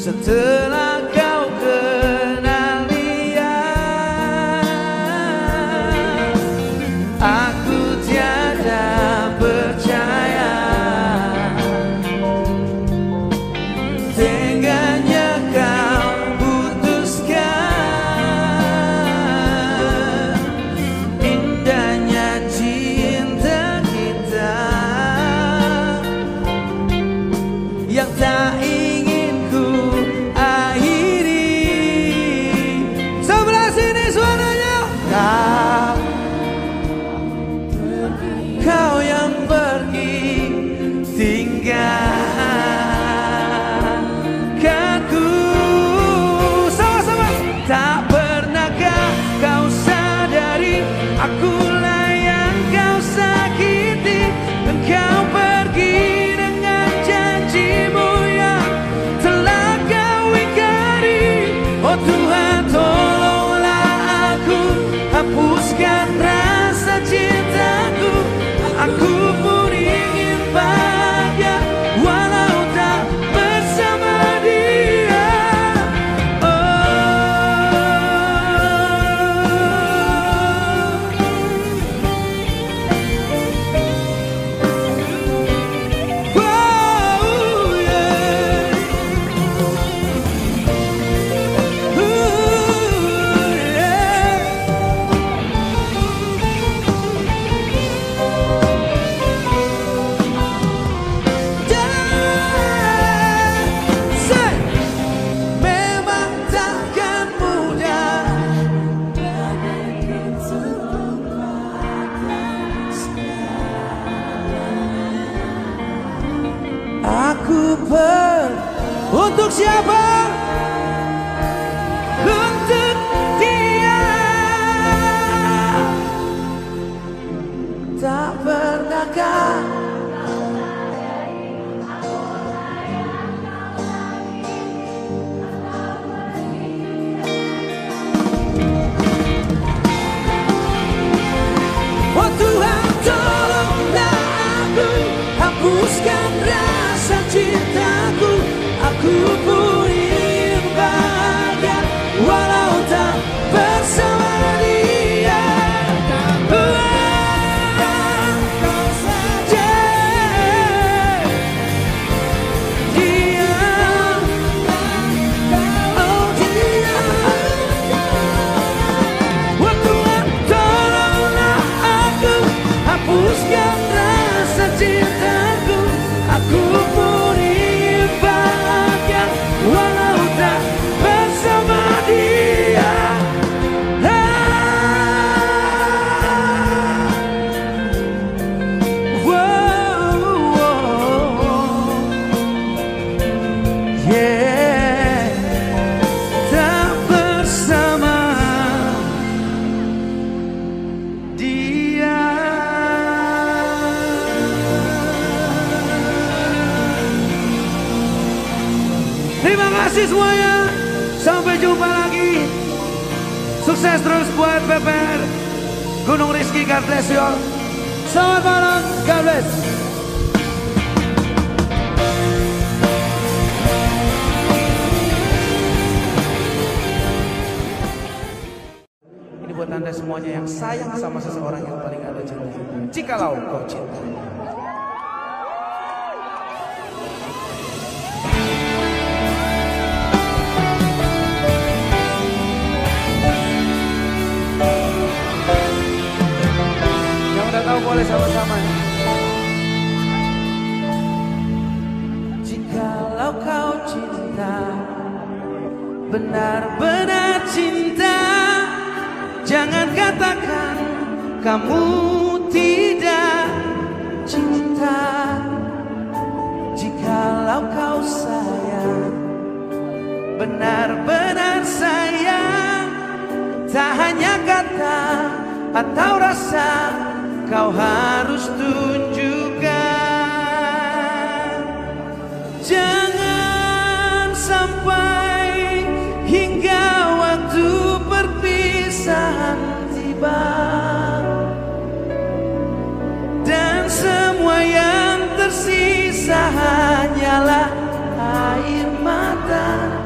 setelah kau kenal dia. Aku tiada percaya teganya kau putuskan indahnya cinta kita yang tak ingin ku akhiri. Sebelah sini suaranya. Kau yang pergi tinggalkanku. Sama-sama. Tak pernahkah kau sadari akulah yang kau sakiti. Engkau pergi dengan janjimu yang telah kau ingkari. Oh Tuhan, tolonglah aku, hapuskan rasa cintaku. Aku pun ingin bahagia walau tak bersama dia. Memang takkan mudah aku untuk siapa? Untuk dia. Tak pernahkah oh Tuhan, tolonglah aku, hapuskan rasa cintaku. Aku pun ingin bahagia walau tak bersama dia. Kau saja dia. Oh dia. Oh Tuhan, tolonglah aku, hapuskan rasa cintaku. Aku pun ingin bahagia walau tak bersama dia. Yeah, tak bersama dia. Terima kasih semuanya. Sampai jumpa lagi. Sukses terus buat PPR Gunung Rizky. God bless you all. Selamat malam. God bless. Ini buat Anda semuanya yang sayang sama seseorang yang paling Anda cintai. Jikalau kau cinta. Tahu boleh sama-sama. Jikalau kau cinta, benar-benar cinta, jangan katakan kamu tidak cinta. Jikalau kau sayang, benar-benar sayang, tak hanya kata atau rasa kau harus tunjukkan. Jangan sampai hingga waktu perpisahan tiba dan semua yang tersisa hanyalah air mata.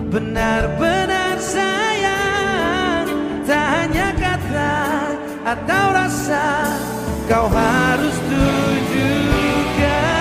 benar-benar sayang, tak hanya kata atau rasa, kau harus tunjukkan.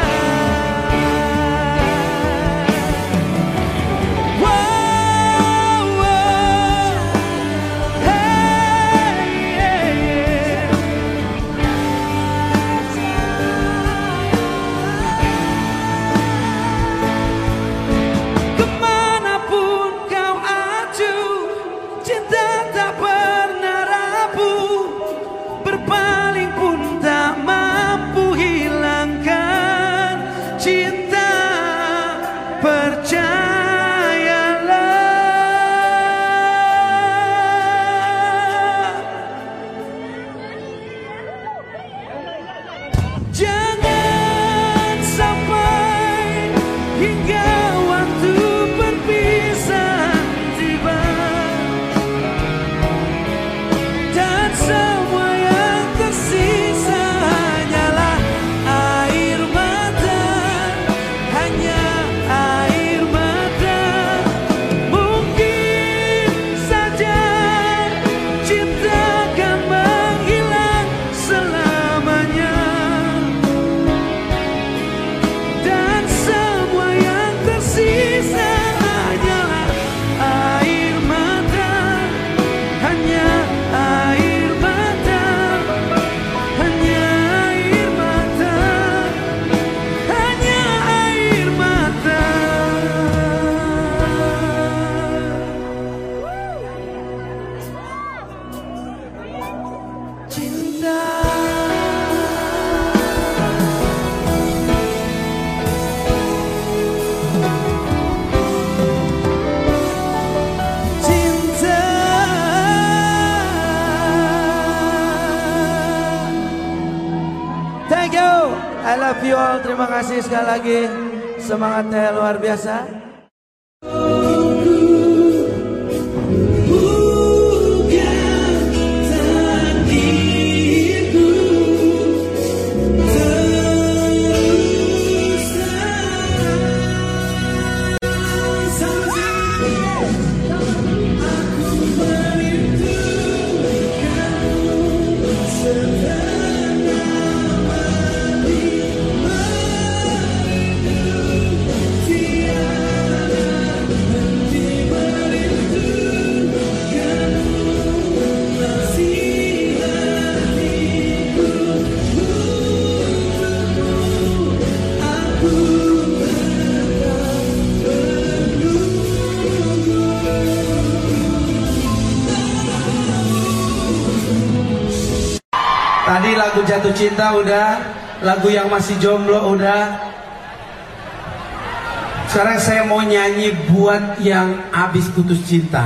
I love you all, terima kasih sekali lagi, semangatnya luar biasa. Tadi lagu Jatuh Cinta udah, lagu Yang Masih Jomblo udah. Sekarang saya mau nyanyi buat yang habis putus cinta.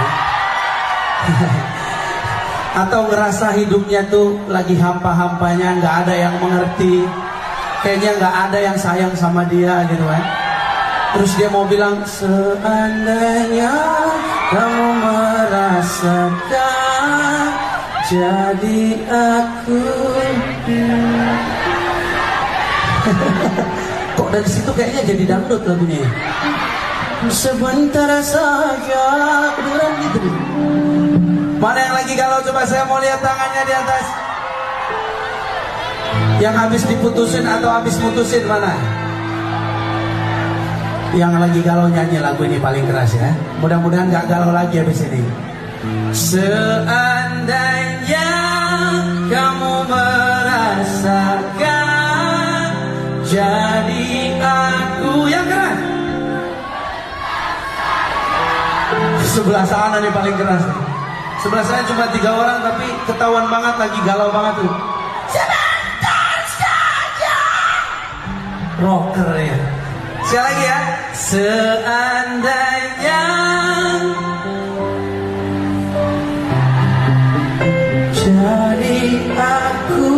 Atau ngerasa hidupnya tuh lagi hampa-hampanya, nggak ada yang mengerti, kayaknya nggak ada yang sayang sama dia gitu kan. Terus dia mau bilang, seandainya kamu merasakan jadi aku. Kok dari situ kayaknya jadi dangdut lagunya. Sebentar saja kedengeran gitu. Mana yang lagi galau, coba saya mau lihat tangannya di atas. Yang habis diputusin atau habis mutusin mana? Yang lagi galau nyanyi lagu ini paling keras ya. Mudah-mudahan gak galau lagi habis ini. Seandainya kamu merasakan jadi aku. Yang keras sebelah sana nih paling keras. Sebelah saya cuma 3 orang tapi ketahuan banget lagi galau banget tuh. Sebentar saja. Rocker ya. Sekali lagi ya. Seandainya jadi aku,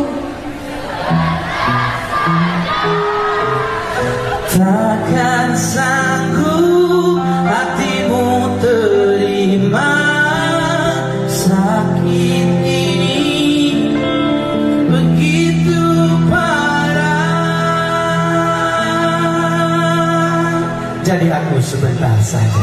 takkan sanggup hatimu terima sakit ini begitu parah. Jadi aku sebentar saja.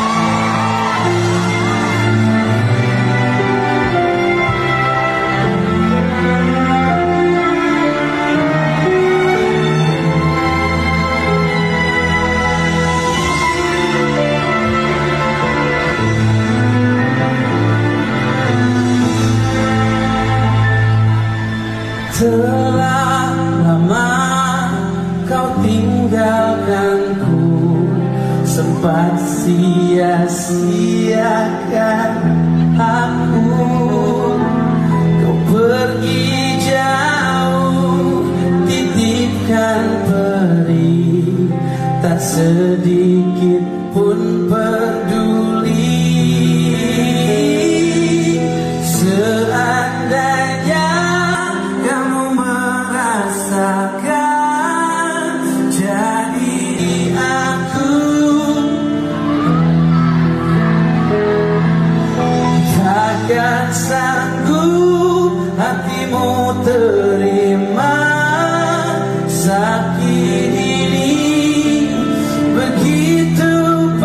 Telah lama kau tinggalkanku, sempat sia-siakan aku. Kau pergi jauh, titipkan peri, tak sedikit pun peduli. Seandainya takkan sanggup hatimu terima sakit ini begitu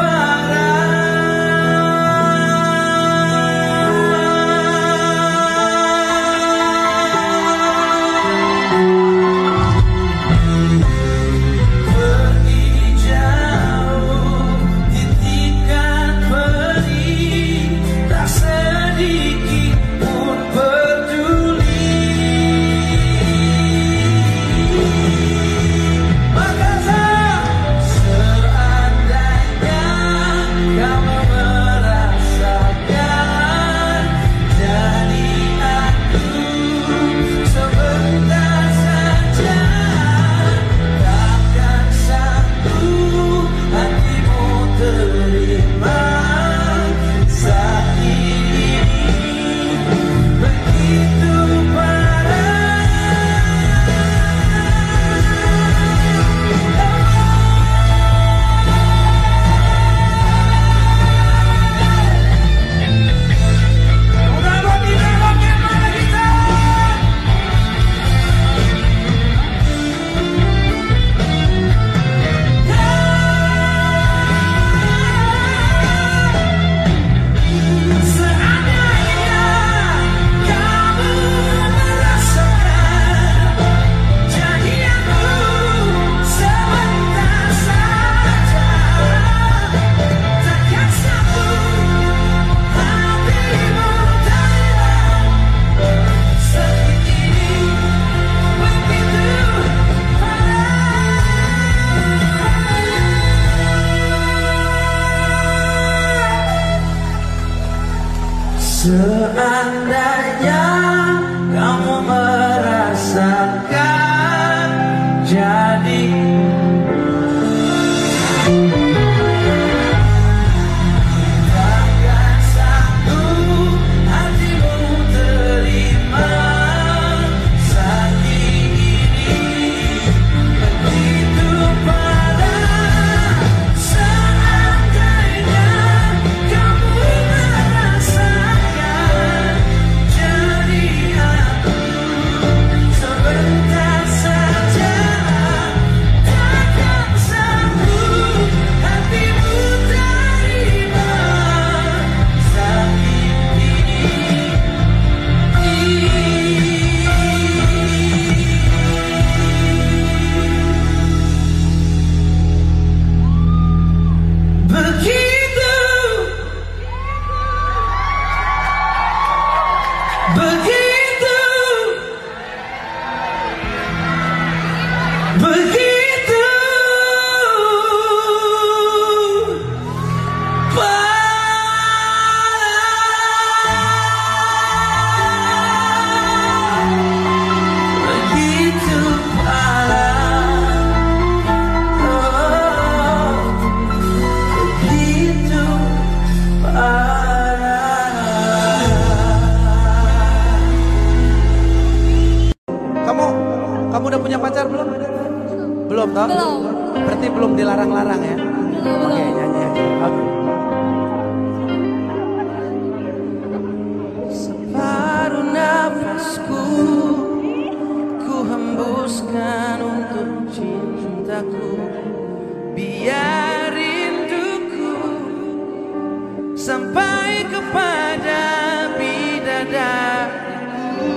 seandainya kamu merasakan jadi takkan sanggup hatimu terima sakit ini begitu parah. Seandainya kamu merasakan jadi aku sebentar saja, takkan sanggup hatimu terima sakit ini. Begitu, begitu, begitu parah, begitu parah, oh, begitu parah. Kamu udah punya pacar belum? Belum toh? Belum. Berarti belum dilarang-larang ya? Belum. Oke, nyanyi aja. Oke. Separuh nafasku ku hembuskan untuk cintaku, biar rinduku sampai kepada bidadariku.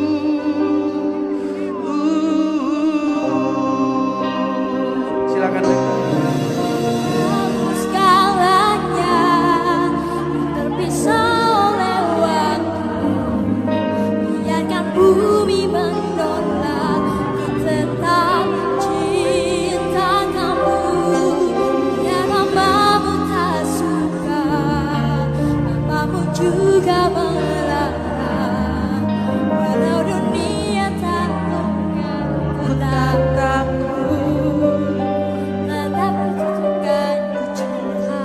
Silakan. Kamu segalanya terpisah oleh waktu. Biarkan bumi menolak, ku tetap cinta kamu. Biar mamamu tak suka, papamu juga melarang. Walau dunia tak mengenal, ku tak takut. Tetap menunjukkan ku cinta.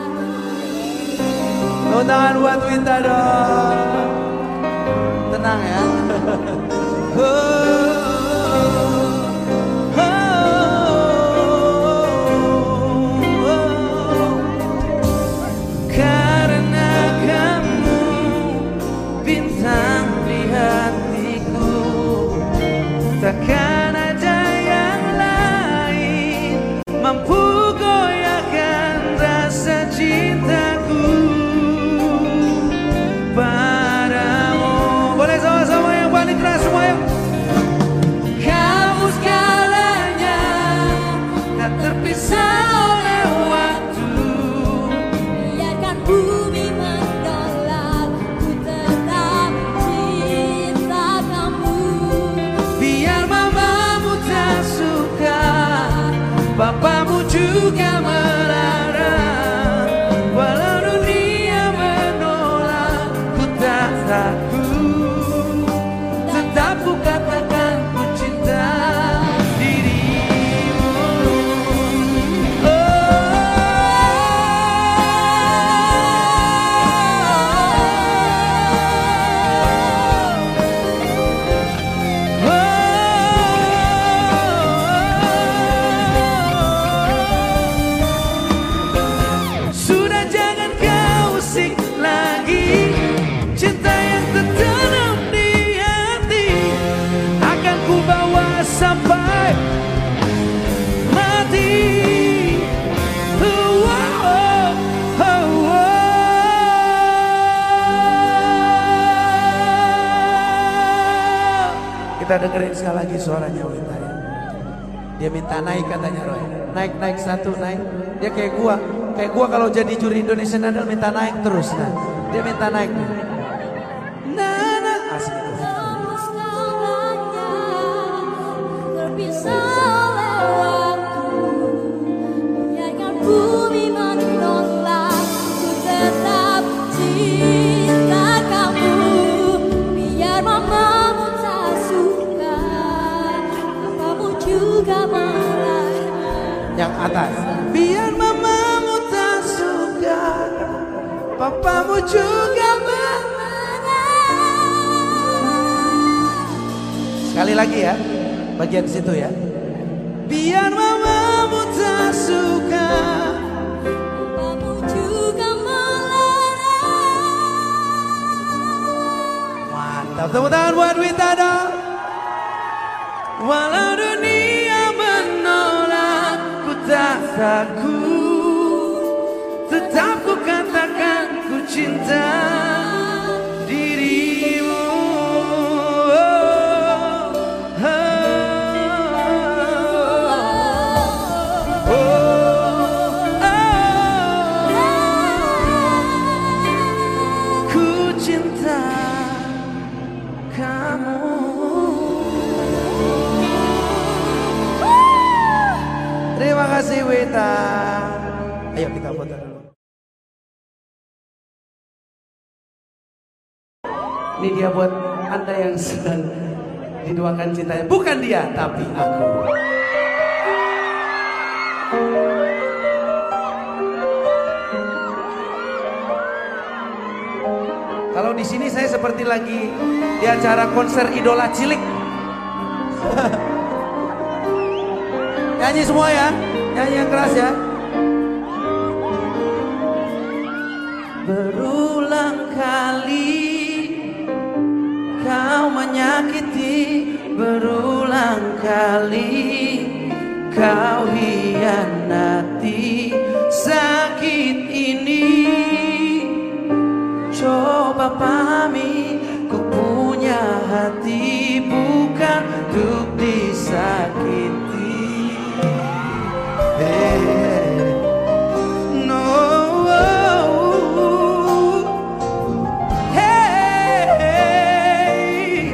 Tepuk tangan buat Winta dong. Tenang ya. Karena kamu bintang di hatiku, takkan ada yang lain mampu goyahkan rasa cintaku padamu. Boleh sama-sama yang paling keras semuanya. Kamu segalanya, tak terpisah oleh waktu. Biarkan bumi menolak, ku tetap cinta kamu. Biar mamamu tak suka, papamu juga melarang. Walau dunia menolak, ku tak takut. Tetap ku katakan ku cinta dirimu. Sudah jangan kau usik lagi, cinta yang tertanam di hati akan ku bawa sampai mati. Kita dengerin sekali lagi suaranya Winta ya. Dia minta naik katanya Roy. Naik satu naik. Dia kayak gua kalau jadi juri Indonesian Idol minta naik terus. Nah, dia minta naik nih. Asik itu. Kamu segalanya terpisah oleh waktu. Biarkan bumi menolak, ku tetap cinta kamu. Biar mamamu tak suka, papamu juga melarang. Yang atas. Biar mamamu tak suka, papamu juga melarang. Sekali lagi ya. Bagian situ ya. Biar mamamu tak suka, Papamu juga melarang. Mantap. Tepuk tangan buat Winta dong. walau dunia menolak, ku tak takut. Tetap ku katakan ku cinta dirimu. Ku cinta kamu. Terima kasih Winta. Ayo kita foto dulu. Ini dia buat Anda yang sedang diduakan cintanya. Bukan dia, tapi aku. Kalau di sini saya seperti lagi di acara konser idola cilik. Nyanyi semua ya, nyanyi yang keras ya. Berulang kali kau menyakiti, berulang kali kau hianati. Sakit ini pahami, ku punya hati bukan untuk disakiti. No, hey,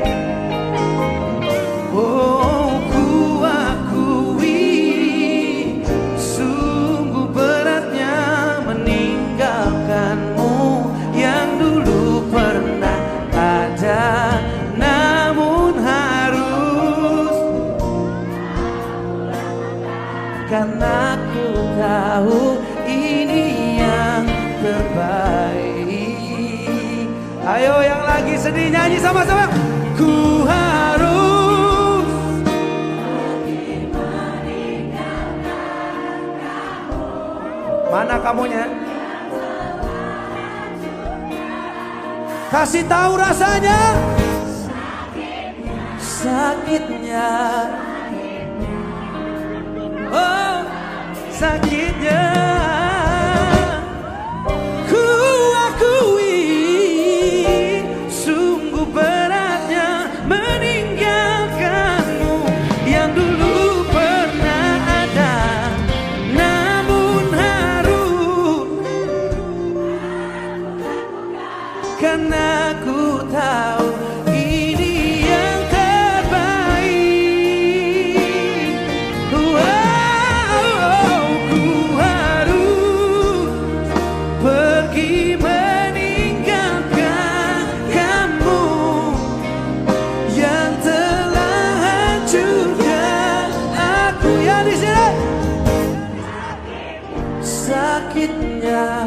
oh, ku akui sungguh beratnya meninggalkanmu yang dulu pernah ada, namun harus, karena ku tahu ini yang terbaik. Ayo yang lagi sedih nyanyi sama-sama. Ku harus mana kamunya? Kasih tahu rasanya. Sakitnya, oh sakitnya, ku akui sungguh beratnya meninggalkanmu yang dulu pernah ada, namun harus, karena ku tahu ini yang terbaik. Wow, ku harus pergi meninggalkan kamu yang telah hancurkan aku. Ya di sini sakitnya,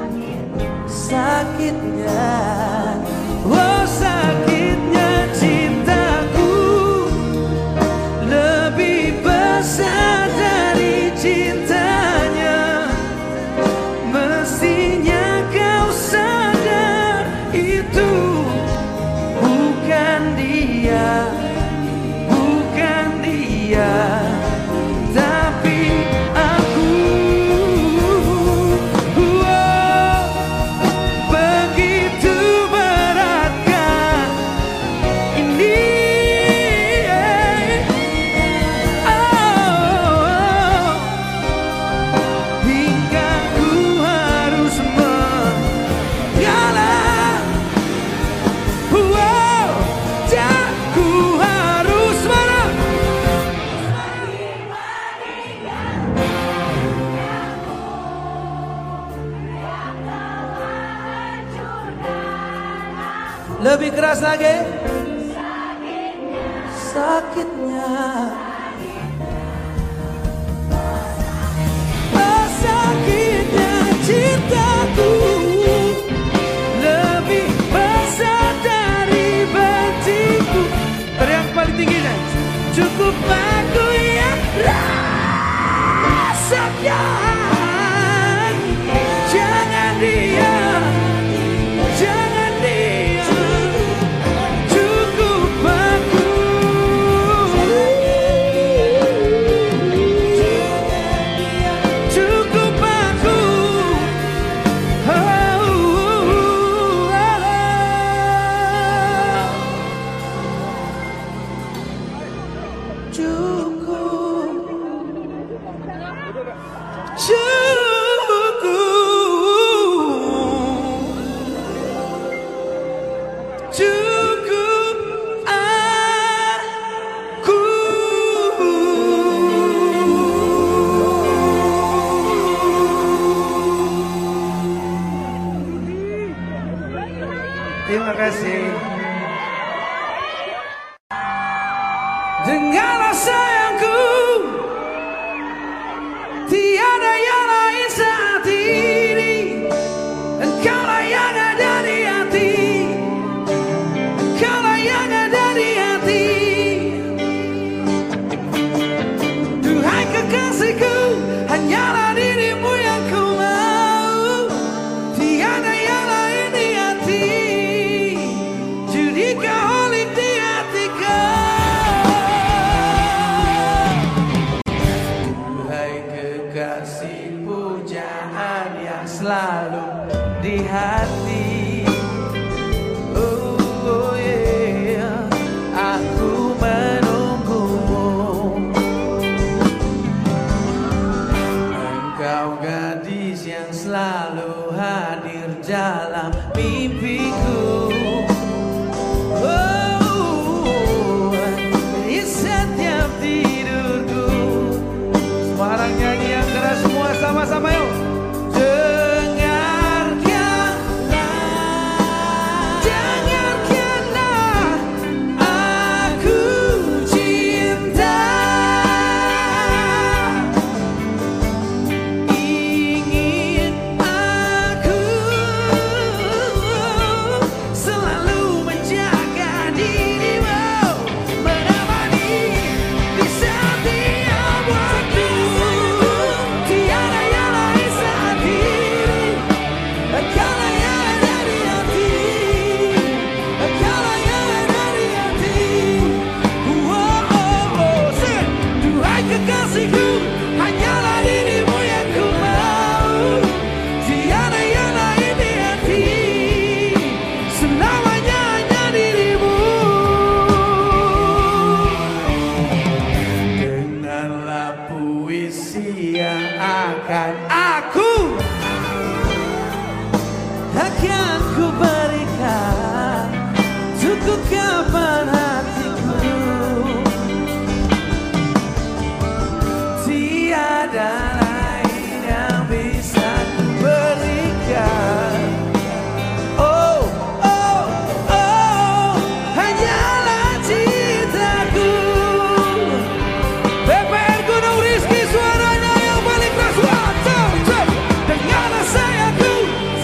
sakitnya, oh sakitnya cintaku lebih besar dari cintanya. Mestinya kau sadar itu bukan dia, bukan dia, tapi aku. Begitu beratkah ini? Oh, hingga ku harus mengalah. Wow, dan ku harus mana? Lebih keras lagi. Sakitnya, oh sakitnya cintaku lebih besar dari benciku. Teriak paling tingginya. Cukup aku yang rasakan. Jangan diam, jangan diam. Cukup aku. Cukup aku. Cukup aku. Terima kasih. Dengarlah sayangku, tiada yang lain saat ini. Engkaulah yang ada di hati, engkaulah yang ada di hati. Duhai kekasihku, hanyalah dirimu yang ku mau. Tiada yang lain di hati, jadi kau holik di hatiku. Duhai kekasih, pujaan yang selalu di hati. Oh, dalam mimpiku. Di setiap tidurku. Semarang nyanyi yang keras semua sama-sama yuk. Akan ku berikan cukup kapan hatiku. Tiada lain yang bisa ku berikan. Oh, oh, oh, hanyalah cintaku. PPR Gunung Rizky suaranya yang paling keras. Dengarlah sayangku.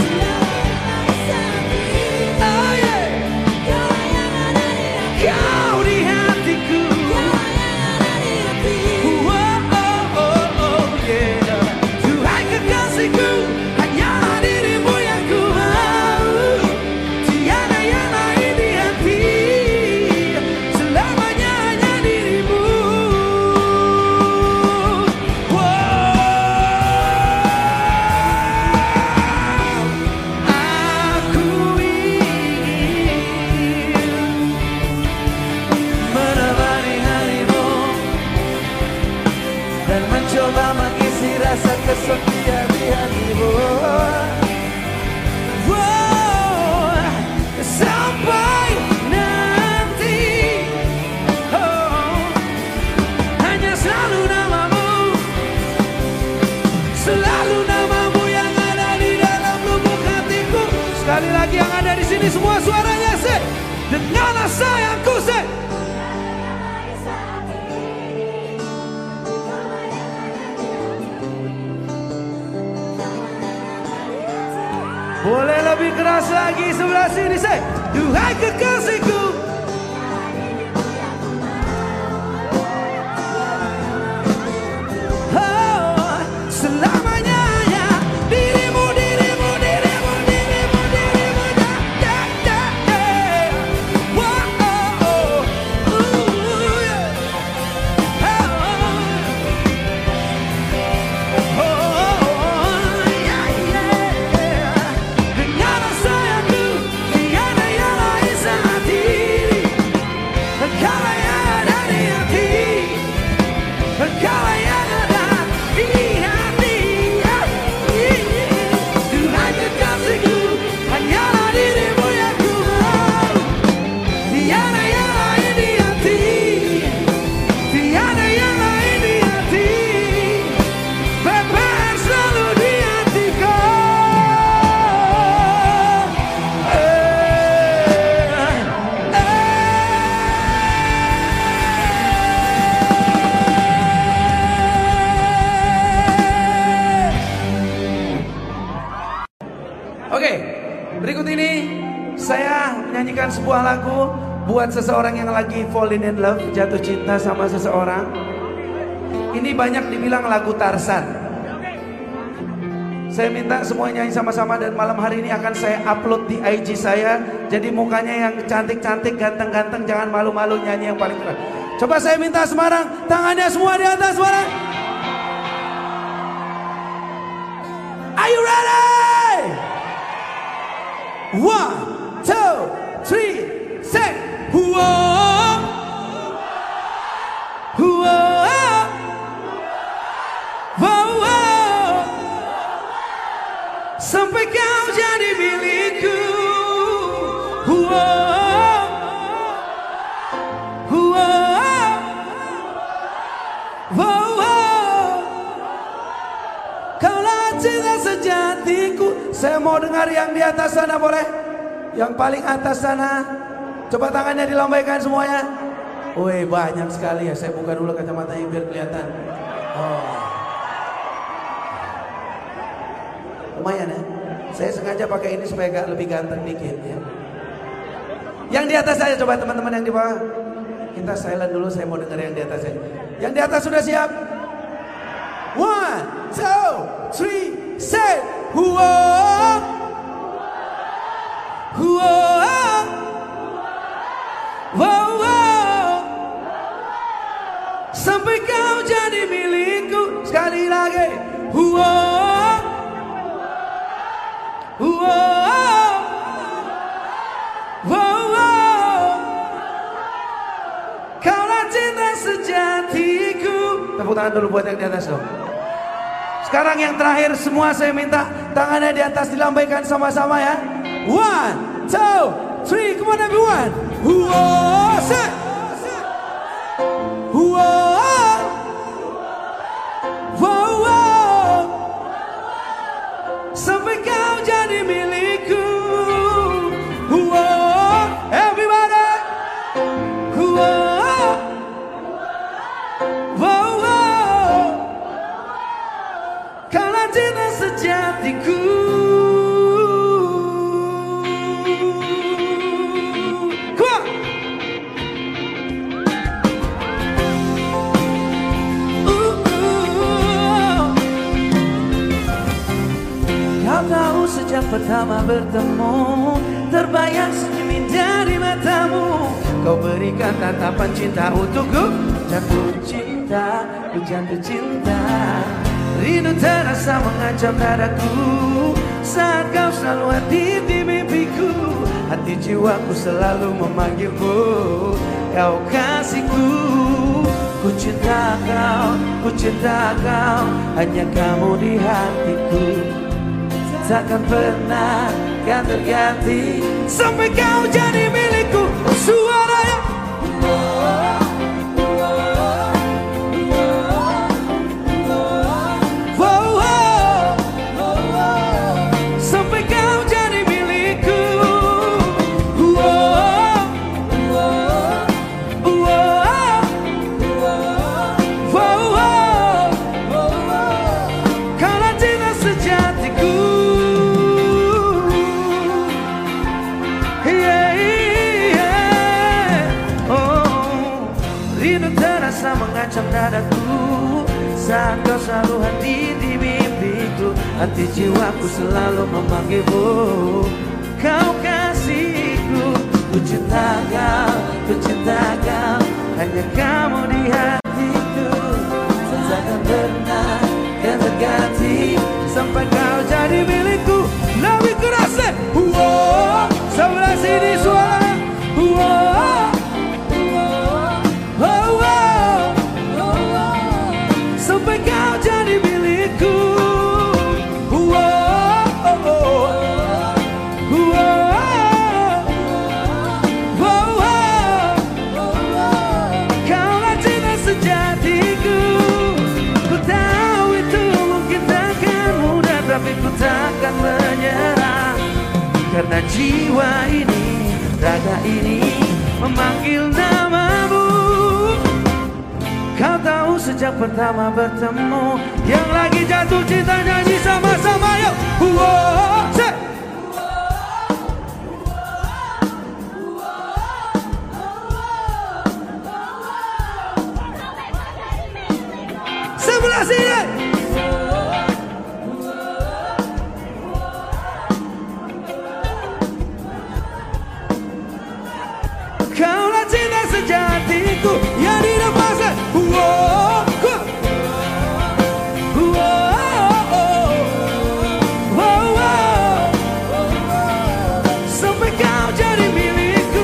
Kau di hatiku. Tuhai kekasihku, hanyalah dirimu yang ku mau. Tiada yang lain di hati, selamanya hanya dirimu. Aku ingin menemani harimu dan mencoba mengisi rasa kesepian di hatimu. Sampai nanti, hanya selalu namamu yang ada di dalam lubuk hatiku. Sekali lagi yang ada di sini semua suaranya sih. Dengarlah sayangku sih. Boleh lebih keras lagi sebelah sini sih. Duhai kekasihku, selamanya hanya dirimu, dirimu, dirimu, dirimu, dirimu, dengarlah sayangku, tiada yang lain saat ini. Engkaulah yang ada di hati, engkaulah yang ada di hati. Duhai kekasihku, hanyalah dirimu yang ku mau. Tiada yang lain di hati, tiada yang lain di hati. PPR selalu di hatiku. Oke, berikut ini saya menyanyikan sebuah lagu buat seseorang yang lagi falling in love, jatuh cinta sama seseorang. Ini banyak dibilang lagu Tarzan. Saya minta semua nyanyi sama-sama dan malam hari ini akan saya upload di IG saya. Jadi mukanya yang cantik-cantik, ganteng-ganteng, jangan malu-malu, nyanyi yang paling keren. Coba saya minta Semarang, tangannya semua di atas Semarang. Are you ready? 1, 2, 3, say, whoa, whoa, whoa, whoa. Sampai kau jadi Saya mau dengar yang di atas sana boleh? Yang paling atas sana. Coba tangannya dilambaikan semuanya. Woi banyak sekali ya. Saya buka dulu kacamatanya biar kelihatan. Oh. Lumayan ya. Saya sengaja pakai ini supaya agak lebih ganteng dikit ya. Yang di atas saya coba teman-teman yang di bawah. Kita silent dulu, saya mau dengar yang di atas saya. Yang di atas sudah siap? 1, 2, 3, say huo. Huo. Wow, wow. Sampai kau jadi milikku. Sekali lagi. Huo. Huo. Wow, wow. Kaulah cinta sejatiku. Tepuk tangan dulu buat yang di atas dong. Sekarang yang terakhir semua saya minta tangannya di atas dilambaikan sama-sama ya. 1, 2, 3, come on everyone. Huo, set. Huo. Wow, wow. Sampai kau jadi milikku. Huo, everybody. Huo. Wow, wow. Kaulah cinta sejatiku. Sejak pertama bertemu, terbayang senyum dari matamu. Kau berikan tatapan cinta untukku. Jatuh cinta, ku jatuh cinta. Rindu terasa mengancam dadaku. Saat kau selalu hadir di mimpiku. Hati jiwaku selalu memanggilmu. Kau kasihku. Ku cinta kau, ku cinta kau. Hanya kamu di hatiku. Takkan pernah kan terganti sampai kau jadi milikku. Suaranya wow, wow. Sampai kau jadi milikku. Wow, wow, wow. Kaulah cinta sejatiku. Mengancam dadaku saat kau selalu hadir di mimpiku. Hati jiwaku selalu memanggilmu. Kau kasihku. Ku cinta kau, ku cinta kau. Hanya kamu di hatiku. Takkan pernah kan terganti sampai kau jadi milikku. Lebih keras deh. Wow, sebelah sini suara. Wow. Sampai kau jadi milikku. Kaulah cinta sejatiku. Ku tahu itu mungkin takkan mudah, tapi ku takkan menyerah. Karena jiwa ini, raga ini memanggil namamu. Kau tahu sejak pertama bertemu. Yang lagi jatuh cinta nyanyi sama-sama yuk. Wow, say. Sebelah sini. Kaulah cinta sejatiku yang di depan. Sampai kau jadi milikku.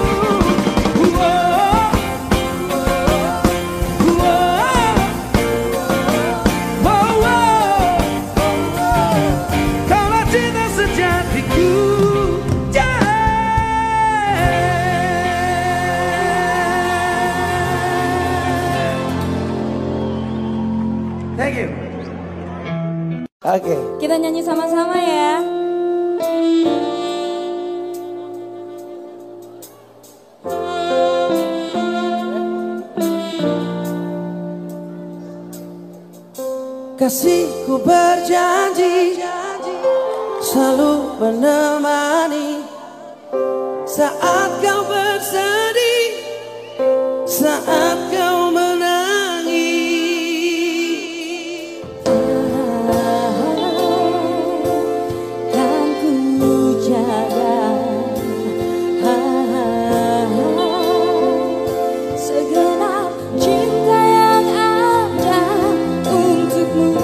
Kaulah cinta sejatiku. Thank you. Oke. Kita nyanyi sama-sama ya. Kasihku berjanji selalu menemani saat kau bersedih, saat kau menangis. Kan ku jaga segenap cinta yang ada untukmu.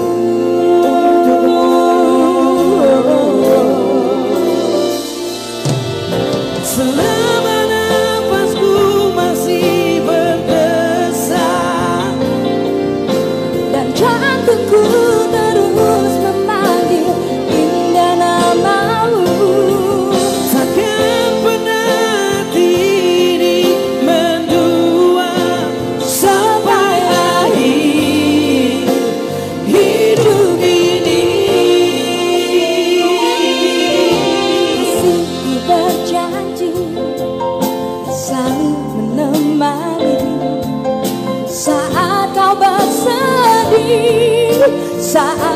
Selama nafasku masih berdesak Dan jantungku terus memanggil indah namamu. takkan pernah diri mendua sampai akhir hidup ini. Kasihku berjanji selalu menemani saat kau bersedih, saat